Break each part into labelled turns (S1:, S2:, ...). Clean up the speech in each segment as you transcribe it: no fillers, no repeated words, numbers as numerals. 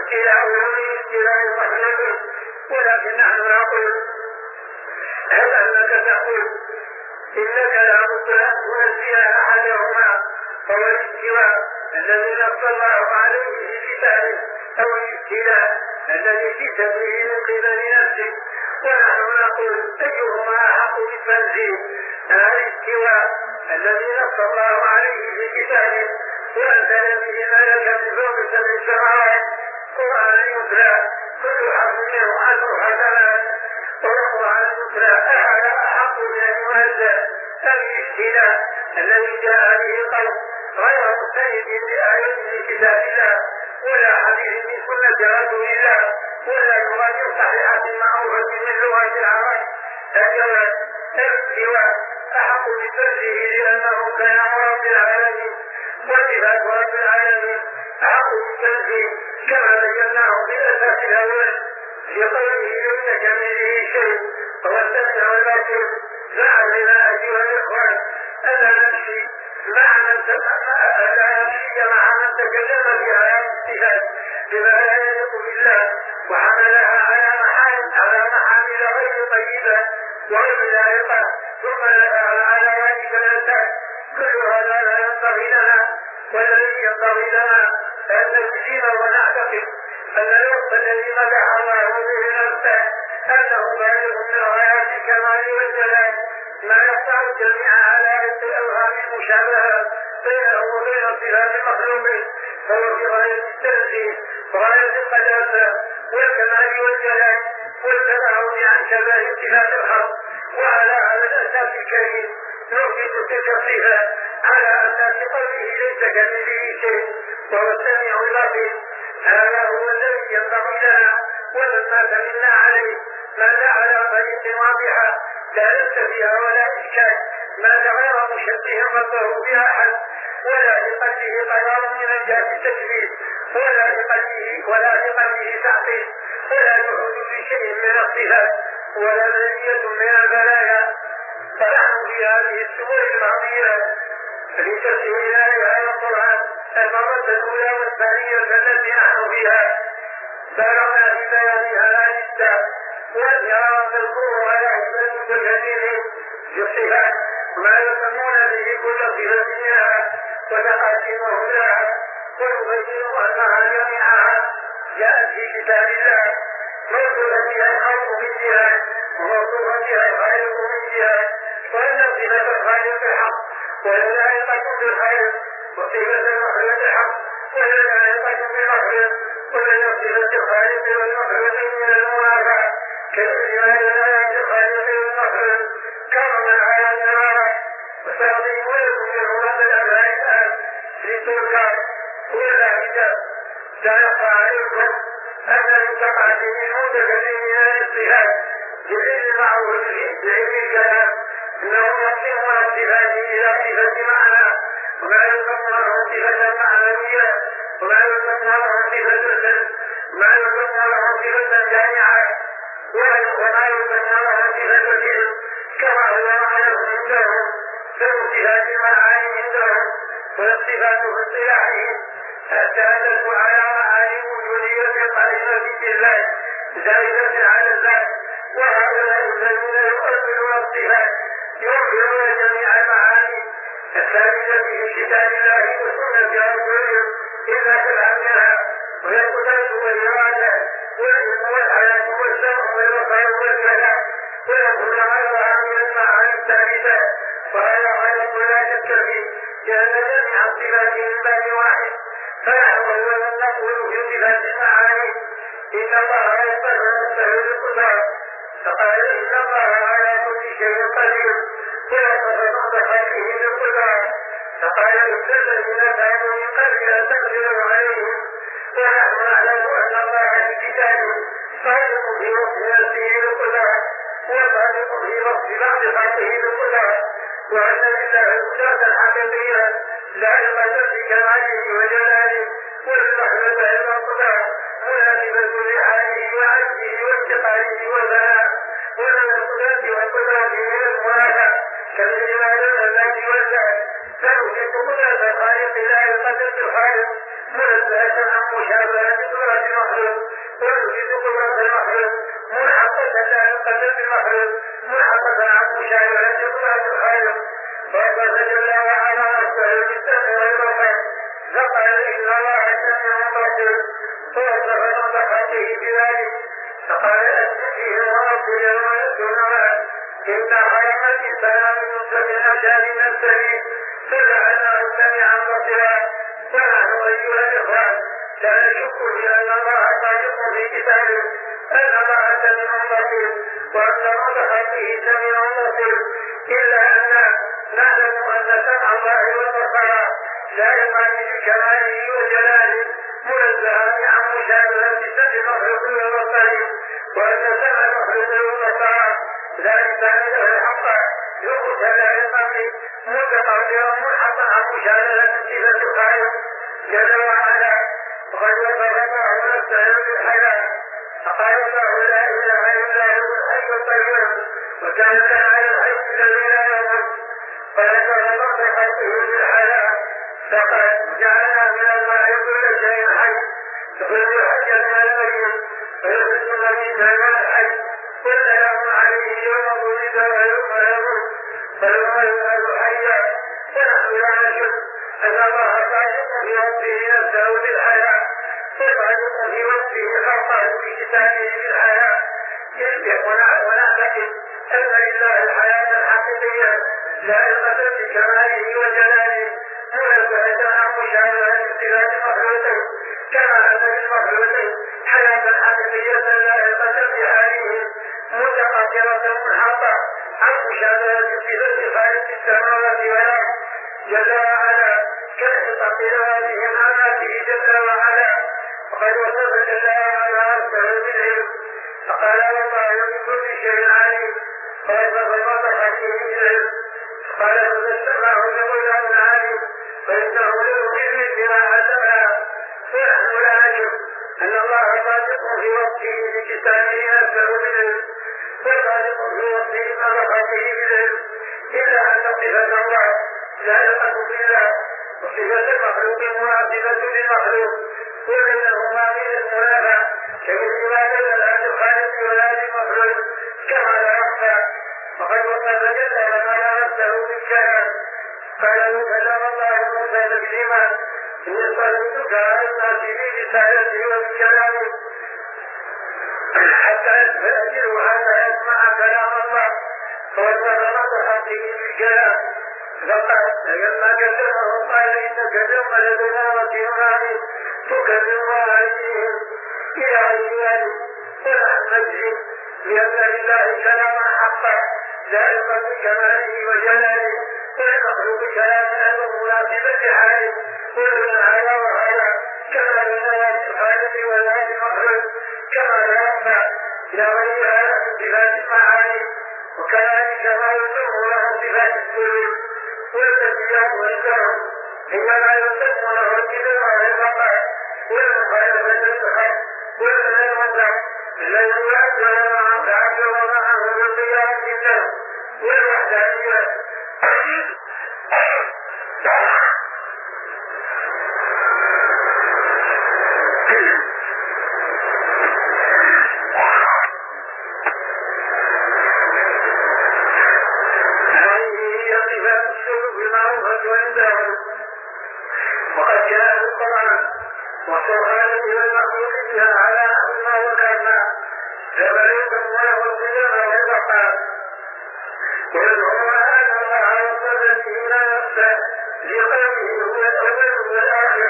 S1: ابتلاء ابتلاء رحمة. ولكن نحن نقول هل أنك تقول إنك لا بد أن تنزل أحدهما هو الاستواء الذي نص الله عليه في كتابه أو الابتلاء الذي في تدبيره من قبل نفسه؟ ونحن نقول أيهما أحق بالتنزيل؟ الاستواء الذي نص الله عليه في كتابه وأنزل به ملكا من فوق سبع سماوات قرآن يتلى كل حرف منه 10 حسنات والقرآن يتلى أحق من أن ينزل الابتلاء الذي جاء به قوم غير مستند بآية من كتاب الله ولا حديث من سنة رسول الله ولا لغة صحيحة معروفة من لغة العرب. الجواب الاستواء أحق بالتنزيه لأنه كلام رب العالمين وصفات رب العالمين أحق بالتنزيه كما بيناه في الأساس الأول في قوله ليس كمثله شيء هو السميع البصير. نعم يا أيها الإخوان ألا نمشي مع من تكلم في آيات الصفات بما لا يليق بالله وحملها على محامل غير طيبة وغير لائقة ثم على ذلك الأساس. كل هذا لا ينبغي لنا والذي ينبغي لنا أن نجزم ونعتقد أن الوصف الذي مدح الله به نفسه أنه بالغ من غايات الكمال والجلال ما يقطع جميع علامات الأوهام المشابهة بينه وبين صفات المخلوقين فهو في غاية التنزيه وغاية القداسة والكمال والجلال والتباعد عن شبه صفات الخلق. وعلى هذا الأساس الكريم نثبت تلك الصفة على أساس قوله ليس كمثله شيء وهو السميع البصير. هذا هو الذي ينبغي لنا ولما تمنى عليه مات على طريق واضحة لا لبس فيها ولا إشكال مات غير مشبه ربه بأحد ولا لقلبه قرار من الجهة التشبيه ولا لقلبه تعطيل ولا لحدود شيء من الصفات ولا بلية من البلايا. فنحن في هذه السور الماضية لتسويل آية القرآن المرة الأولى والثانية التي نحن فيها بلغنا في بيانها جدا والإرادة تذكر على عدة متكلمين في الصفات ما يسمون به كل صفة منها وتقسيمه لها ويبين أنها جميعها جاءت في كتاب الله موصولة بها الخلق من جهة وموصولة بها الخالق من جهة وأن صفة الخالق الحق واللائقة بالخالق وصفة المخلوق الحق واللائقة بالمخلوق ومن صفة الخالق والمخلوق من المنافع كالإجمال الآيات الخالق والمخلوق كرما على الإرادة وسأضيف لكم من هذا الأبناء الآن لتذكر ولا كتاب لا يخفى عليكم أن المتقدمين المتكلمين عن الصفات بعلم معروف بعلم الكلام أنهم يقسمون الصفات إلى صفة معنى وما يسمونه صفة معنوية وما يسمونه صفة سلب ما يسمونه صفة جامعة وما يسمونه صفة سلب كما هو رأيه عندهم فالصفات المعاني عندهم والصفات في اصطلاحهم التعلق على معاني وجودية قائمة في الله زائدة على الذات. وهؤلاء الذين يؤمنون الصفات ينكرون جميع المعاني الثابتة في كتاب الله وسنة رسوله إلا كلامها والقدرة والإرادة والعلم والحياة والسمع والبصر والكلام ويقول غيرها من المعاني الثابتة وهذا غير لا شك فيه لأن جميع الصفات من باب واحد. فنحن أولا نقول في صفات المعاني إن الله يقدر نفسه بالقدرة فقال إن الله على كل شيء قدير ووصف بعض خلقه بالقدرة فقال إن الذين كانوا من قبل أن تقدروا عليهم. ونحن نعلم أن الله في كتابه صادق في وصف نفسه بالقدرة وصادق في وصف بعض خلقه بالقدرة وأن لله قدرة حقيقية لائقة بكماله وجلاله والرحمة والقدرة مناسبة لحاله وعجزه وانتقاله وبلاء ومن القدرة والقدرة من المنافع كمثل ما دون الذات والذات فنثبت قدرة الخالق لا يقدر الخالق منزهة عن مشابهة صورة المخلوق ونثبت قدرة المخلوق منحطة لا يقدر المخلوق منحطة عن مشابهة صورة الخالق وقد جل وعلا نفسه بالسمع والبصر فقال إن الله سميع بصير ووصف نطقته بذلك فقال أسمعه وربي ويسر إن خلق الإنسان من نطفة أمشاج نبتليه فجعلناه سميعا بصيرا ونحن أيها الإخوان لا نشك في أن الله صادق في كتابه أن الله سميع بصير وأن نطقته سميع بصير إلا أن نعلم أن سمع الله والبصر لا يقال بكماله وجلاله منزها عن مشابهة سمع المخلوق والبصر وأن سمع المخلوق والبصر لا يسمع له الحق يقتل لقمه متقدرا منحطا عن مشابهة صفة الخالق جل وعلا وقد وصف الله نفسه بالحياة فقال الله لا إله إلا هو الحي القيوم وكان على الحي الذي لا يموت وذكر بعض خلقه بالحياة فقد جعلنا من الماء كل شيء حي يخرج الحي من الميت ويخرج الميت من الحي كل يوم عليه يوم ولد ويوم يموت ويوم يولد حيا ونحن لا نشك أن الله صادق في وصفه نفسه بالحياة وصادق في وصفه خلقه بكتابه بالحياة يشبه ونعتقد أن لله الحياة الحقيقية لائقة بكماله وجلاله منزهة عن مشابهة صفات مخلوقه كما أن للمخلوقين حياة حقيقية لائقة بحالهم متقدرة منحطة عن مشابهة صفات خالق السماوات والأرض جل وعلا كانحطاط ذواتهم عن ذاته جل وعلا وقد وصف جل وعلا نفسه بالعلم فقال والله بكل شيء عليم ووصف نطقته بالعلم قال فبشرناه بغلام عليم فإنه للعلم بما علمنا ونحن لا نشك أن الله صادق في وصفه بكتابه نفسه بالعلم وصادق في وصفه بنطقته بالعلم إلا أن صفة الله لائقة بالله وصفة المخلوق مناسبة للمخلوق وبينهما من المنافع كمثل ما دل عن الخالق ولا للمخلوق كما لا يخفى وقد وصف جل وعلا نفسه بالكلام قال كلم الله موسى تكليما إني اصطفيتك على الناس برسالتي وبكلامي حتى فأجره حتى يسمع كلام الله فوصف نطقته بالكلام فقال لما كلمه قال إنك اليوم لدينا وكيل عليم تكلم والديهم إلى عيال ونحن نجزي لأن لله كلاما حقا لائقا بكماله وجلاله ويخلق بكلامنا المناسبة حاله ومن على وعلى كما لنا الخالق ولا المخلوق كما لا يخفى إلى غيرها له صفات المعاني وكذلك ما يسمى له صفات السلوك والتسبيح والكرم حينما يسمى له الكبر والبقاء والمخالفة السخط والمنازع الذي يؤثر معه تعبر معه بالقيام بالله والوحدانية وقد جاء القرآن والقرآن إلى المخلوق بها على أما وكما فبلغ الله الصدق والبقاء ويدعو أن الله وصل فينا نفسه لقوله هو الأول والآخر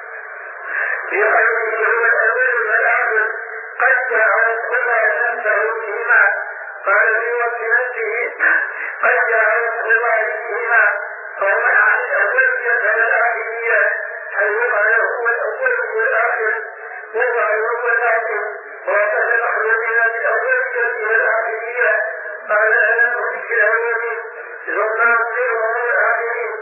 S1: قد جاء الصدق نفسه فيما قال في وقت نفسه قد جاء الصدق فيما فهو عن الأولية الآخرية حيث قال هو الأول والآخر وضع هو الآخر وقد المخلوقين بالأولية والآخرية قال أنا أخرج الأولين ثم أصيرهم الآخرين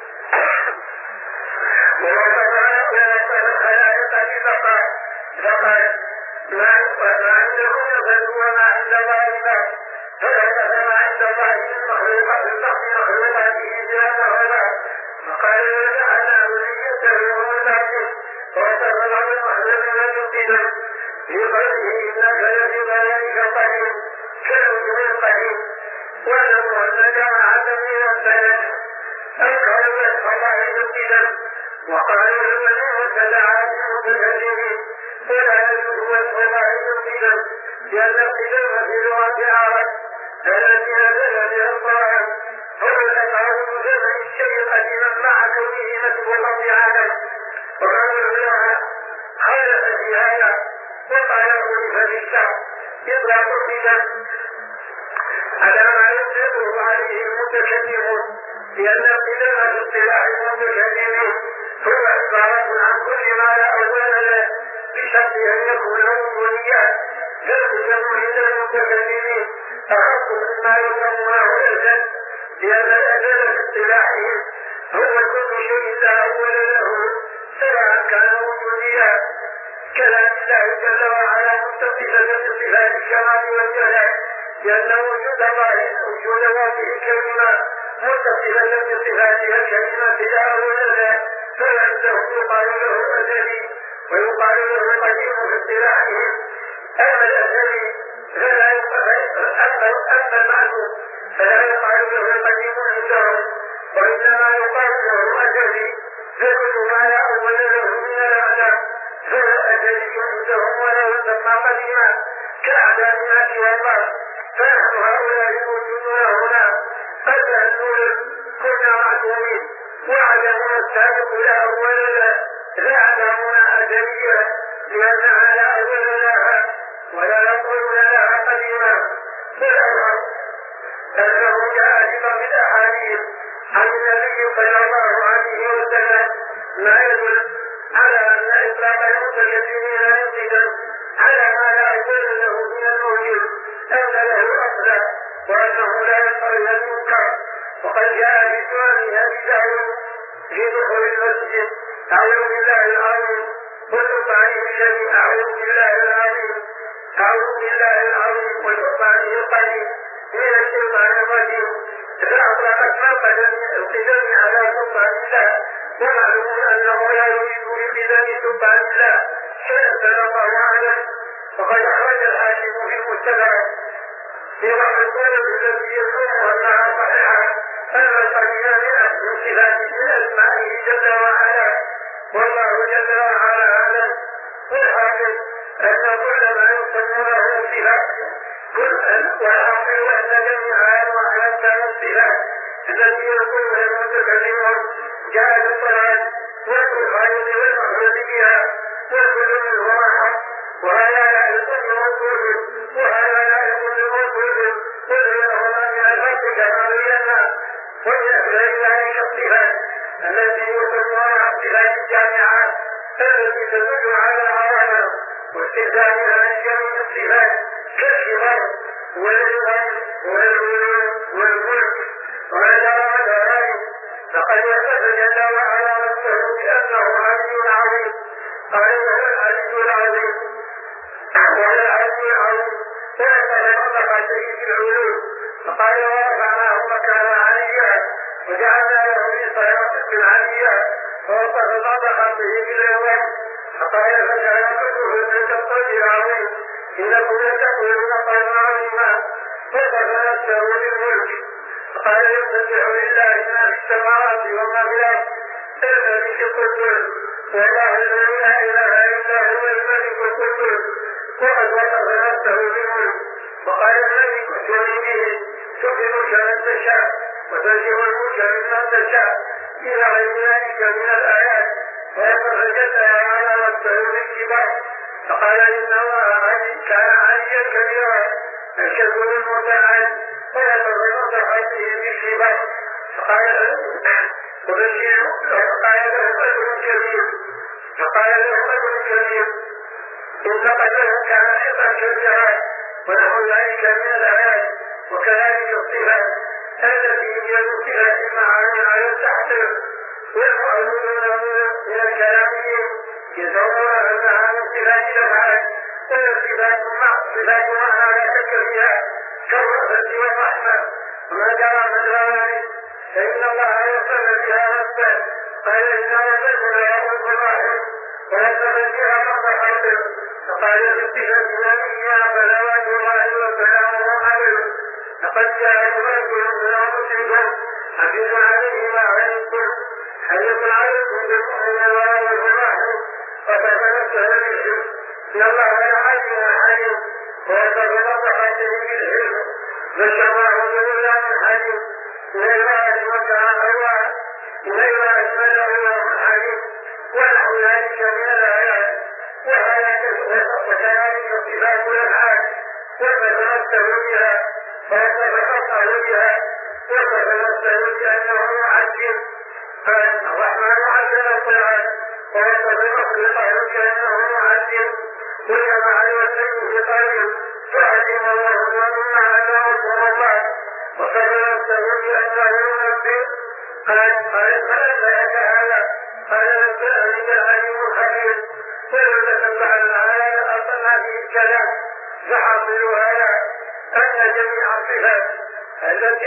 S1: ووصف الخلائق ببقاء فقال ما عندكم فهو ما عند الله باق فلا نفع عند الله من مخلوقاته بلا مرحبا. فقال وجعلنا ذريته ومن وصف بعض المخلوق والمبتدع في قوله إنك لفي ضلالك قديم كالوجه القديم. واعلموا أن جماعة من السلف أنكروا وصف الله مبتدع وقالوا له تدعى المتكلمين ولا يجوز وصف الله مبتدع لأن القدم في لغة العرب التي نزل بها القرآن هو الأشعار بجمع الشيء قديما مع كونه مسبوقا بعالم. وقالوا لها خالف في هذا وقال خلف في الشعب إطلاق القدم على ما يطلقه عليه المتكلمون لأن القدم في اصطلاح المتكلمين هو عبارة عن كل ما لا أول له بشرط أن يكون وجوديا. فالقدم عند المتكلمين أخف مما يسمونه الأزل لأن الأزل في اصطلاحهم هو كل شيء لا أول له سواء كان وجوديا كلام الله جل وعلا متصفا بصفات الكمال والجلال لأن وجود ذاته الكريمة متصفا بصفاتها الكريمة لا أول له فعنده يقال له أزلي ويقال له قديم في اصطلاحهم. أما الأزلي فلا أما المعلوم فلا يقال له قديم عندهم وإنما يقال له أزلي فكل ما لا أول له من الأعلام فهو أزلي عندهم ولا يسمى قديما كأعلامنا سوى الله. فنحن هؤلاء الموجودون هنا قد نقول كنا معلومين وعلمنا السابق لا أول له لا أعلامنا أزلية لأنها لا أول لها ولا يقول لها قديما. فالأمر أنه جاء ببعض الأحاديث عن النبي صلى الله عليه وسلم ما يدل على أن إطلاق المتكلمين يقصد على ما لا يقول له من الموجود أن له أصلا وأنه لا يقبل المنكر. وقد جاء بسؤال أبي داود في دخول المسجد أعوذ بالله العظيم وسلطانه الشديد أعوذ بالله العظيم وسلطانه القديم من الشيطان الرجيم. فأطلقت مرقدا القدم على سلطان الله ومعلوم أنه لا يريد بقدم سلطان الله شيئا صلى الله عليه. وقد أخرج الحاكم في المستدرك في بعض الطرق التي يصوم أنها صحيحة أن القديم من صفات من أسمائه جل وعلا والله جل وعلا أعلم. والحاكم أن كل ما يسمونه صفات والحاصل أن جميع أنواع الصفات التي يقولها المتكلمون جاء بالصلاة والخالد والمخلوق بها وكل منهما حق وهذا لا يكون موجود وهذا لا يكون موجود وبينهما من الفرق كما بينا. ومن أسباب ذلك الصفات التي يسمونها الصفات الجامعات التي تدل على العظمة واستخدامها من جميع الصفات كالكبر والعظم والعلو والملك وعلى ذلك فقد وصف جل وعلا نفسه بأنه علي عظيم قال وهو العلي العظيم ووصف مطلق شيء في العلو فقال ورفعناه مكانا عليا وجعلنا له في صراط عليا ووصف بعض خلقه بالعظم فقال فجعل كله تلك القدر العظيم إنكم لتقولون قولا عظيما. وصف نفسه بالملك فقال يسبح لله ما في السماوات وما في الأرض الملك القدوس والله الذي لا إله إلا هو الملك القدوس. وقد وصف نفسه بالملك وقال الملك ائتوني به تؤتي الملك من تشاء وتنزع الملك ممن تشاء إلى غير ذلك من الآيات. ووصف جل وعلا نفسه بالكبر فقال إن الله كان عليا كبيرا الكبر المتعال ويصف نفسه بالكبر فقال له أجر كبير إن قدره كان أيضا كبيرا ونحو ذلك من الآيات. وكذلك الصفات التي هي الصفات المعاني على التحقيق والمؤولون من الكلاميين يزعمون أنها من صفات الأفعال والصفات معنى لا شك فيها كالرأفة والرحمة وما جرى مجرى ذلك فإن الله يصل بها نفسه قال إن ربكم لرؤوف رحيم ويصل بها مرض خلقه فقال بالصفة نبيها صلوات الله وسلامه عليه لقد جاءكم رسول من أنفسكم عزيز عليه ما عنتم حريص عليكم بالمؤمنين ورؤوف رحيم وتتنزل بهم إن الله لعليم حليم ويصل مرض خلقه بالعلم بشراه بالله حليم إلى مكان الله إلى أسمله يوم حليم ونحو ذلك من الآيات وكذلك صفات الأفعال وتتمثل بها وتتفصل بها وتتمثل بأنه معجل فالرحمن عجل القرآن ويتفصل كأنه معجل وجمع الوسيل في قلبه فعلم الله ومما علمكم الله وتتمثل بأنه ينبئ قال فلك هذا قال نبأني العليم الخبير ولو بعد الآية أصلنا فيه الكلام فحاصل هذا أن جميع الصفات التي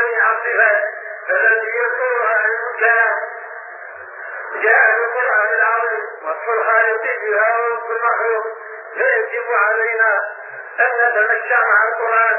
S1: يذكرها علم الكلام جاء في القرآن العظيم وصف الخالق بها ووصف المخلوق فيجب علينا أن نتمشى مع القرآن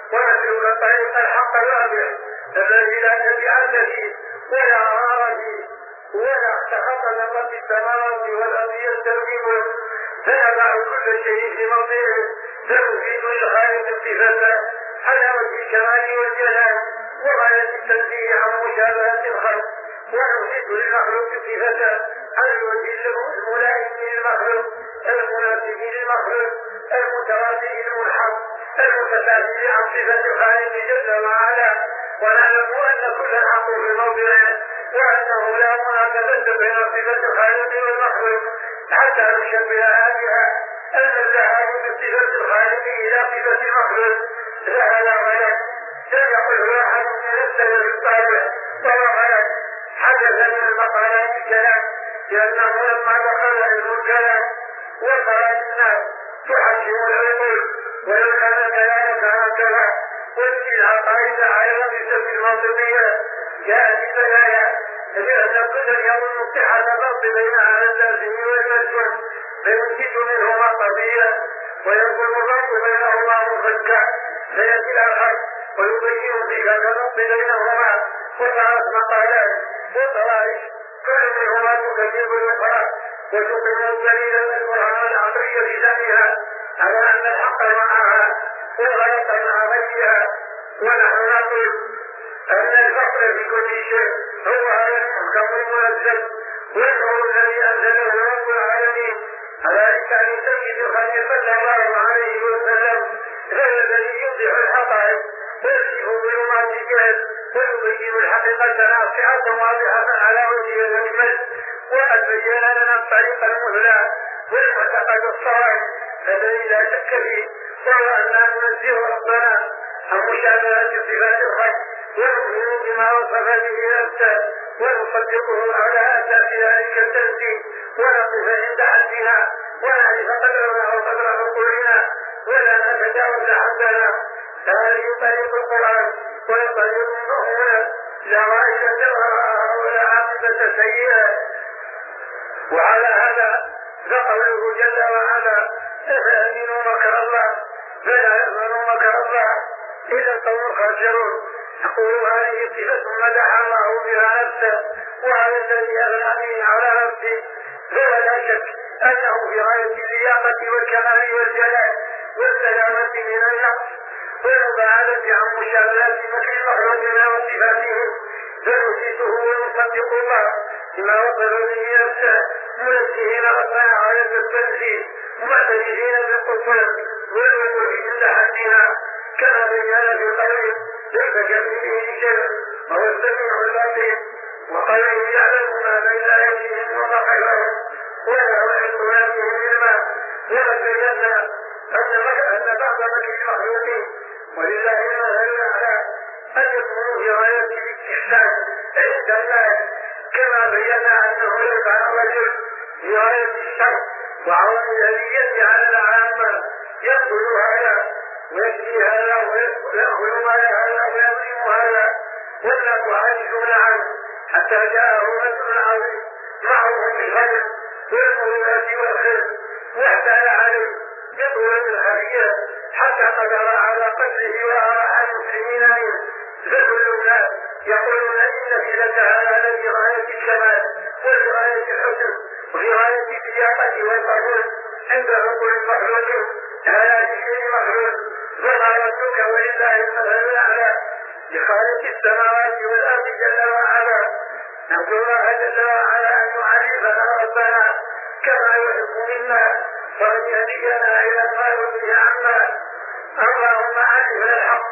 S1: ونسلك طريق الحق الواضح الذي لا تبع فيه ولا غار فيه ولا اختلط لقد السماوات والأرض يستوجبه فيضع كل شيء في موضعه فيفيد للخالق صفته على وجه الكمال والجلال وغاية التنزيه عن مشابهة الخلق ونثبت للمخلوق صفته على الوجه الملائم للمخلوق المناسب للمخلوق المتواضع للملحق المتساهل عن صفة الخالق جل وعلا ونعلم أن كل الحق في موضعه وأنه لا مناسبة بين صفة الخالق والمخلوق حتى نشبهها بها أن الذهاب بصفة الخالق إلى صفة المخلوق لا غلط لم يقله أحد من السلف الصالح ولا غلط حدث من المقالات الكلام لأنه لما دخل علم الكلام وصار الناس تحكم العقول ولو كان كلامك هكذا وفي العقائد على النسبة المنطقية جاء في بلايا لأن كل يوم صحة الضبط بين على اللازم والملزوم فينتج منهما قضية ويكون الضبط بينهما مفكا فيأتي الآخر ويبين صفة الضبط بينهما وثلاث مقالات وطرائق كل منهما تكذب الأخرى وتقيم الدليل القرآن العقلية بذاتها على أن الحق معها والغلط مع غيرها ونحن نقول أن الفقر في كل شيء هو هذا المحكم المنزل والنور الذي أنزله رب العالمين على لسان سيد الخلق صلى الله عليه وسلم هذا الذي يوضح الحقائق ويكشف ظلمات الجهل ويبين الحقيقة ناصعة واضحة على وجه الأجمل وقد بين لنا الطريق المثلى والمعتقد الصواب الذي لا شك فيه وهو أننا ننزه ربنا عن مشابهة صفات الخلق ونؤمن بما وصف به نفسه ونصدقه على أساس ذلك التنزيه ونقف عند حدنا ونعرف قدرنا وقدر عقولنا ولا نتجاوز حدنا هذه طريق القرآن وطريق المؤمنة لا غاية ولا عاقبة سيئة وعلى هذا فقوله جل وعلا أفأمنوا مكر الله فلا يأمنوا مكر الله إلا القوم الخاسرون يقول هذه صفة مدح الله بها نفسه وهذا الذي أغنى به على نفسه فهو لا شك أنه في غاية اللياقة والكمال والجلال والسلامة من النقص والمباعدة عن مشابهة مثل المخلوقين وصفاتهم فنثبته ونصدق الله بما وصف به نفسه منزهين ربنا على التنزيه معترفين بالقصور والوقوف عند حدنا كما بين في قوله ليس كمثله شيء وهو السميع البصير وقوله يعلم ما بين أيديهم وما خلفهم ولا يحيط به علما وقد بينا أن بعض من المخلوقين ولله المثل الأعلى أن يكونوا في غاية الاستحسان عند الله كما بينا أنه يفعل الرجل في غاية الشر وعون الأذية على العامة يقول هذا ويكفي هذا ويأخذ مال هذا ويظلم هذا والناس عاجزون عنه حتى جاءه رجل عظيم معه بالخير والمروءة والخير واحتال عليه يطول بالخير حتى قدر على قتله وأراح المسلمين منه فكل الناس يقولون إن في لك هذا لفي غاية الكمال وفي غاية الحسن وفي غاية السياقة والقبول عند عقول المخلوق هذا شيء مخلوق وما ربك ولله المثل الأعلى لخالق السماوات والأرض جل وعلا نرجو الله جل وعلا أن يعرفنا ربنا كما يحب منا وأن يهدينا إلى ما يرضي عنا اللهم عرفنا الحق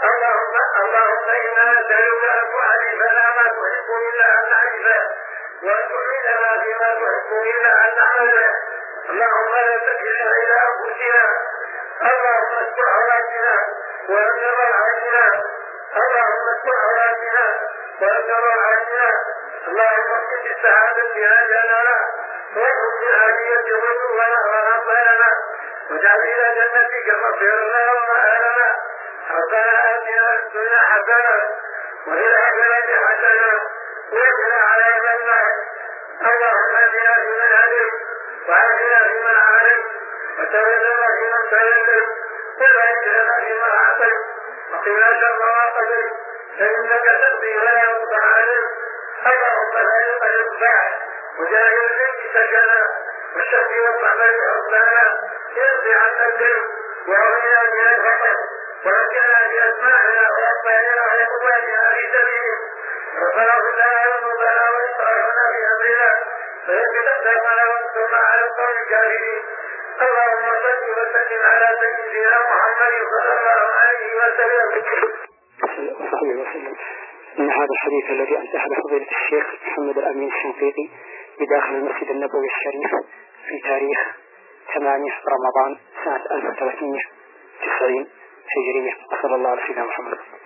S1: اللهم إنا نسألك أن تعرفنا ما تحب منا أن نعرفه وأن تعيننا فيما تحب منا أن نعمله اللهم لا تكلنا إلى أنفسنا اللهم استر عوراتنا وأمن روعاتنا اللهم استر عوراتنا وأمن روعاتنا اللهم اغفر بالسعادة أجلنا واغفر بالعافية غدونا وربنا واجعل إلى جنتك مصيرنا ومآلنا ربنا آتنا في الدنيا حسنة وفي الآخرة حسنة وقنا عذاب النار اللهم اهدنا فيمن هديت وعافنا فيمن عافيت وتولنا فيمن توليت وبارك لنا فيما أعطيت وقنا شر ما قضيت فإنك تقضي ولا يقضى عليك اللهم لا يقل بعد وجاهل البيت سكنا والشر والطعم حسنا يرضي عنا الدين وعلينا من الفقر ورجعنا بأسماعنا وأطفالنا وإخواننا في سبيله ربنا اغفر لنا ذنوبنا وإسرافنا في أمرنا فيثبت أقدامنا وانصرنا على القوم الكافرين اللهم صل وسلم على سيدنا محمد صلى الله عليه وسلم
S2: من هذا الحديث الذي أنتهى فضيلة الشيخ محمد الأمين الشنقيطي بداخل المسجد النبوي الشريف في تاريخ 8 رمضان سنة 1390 هجرية. وصلى الله على سيدنا محمد.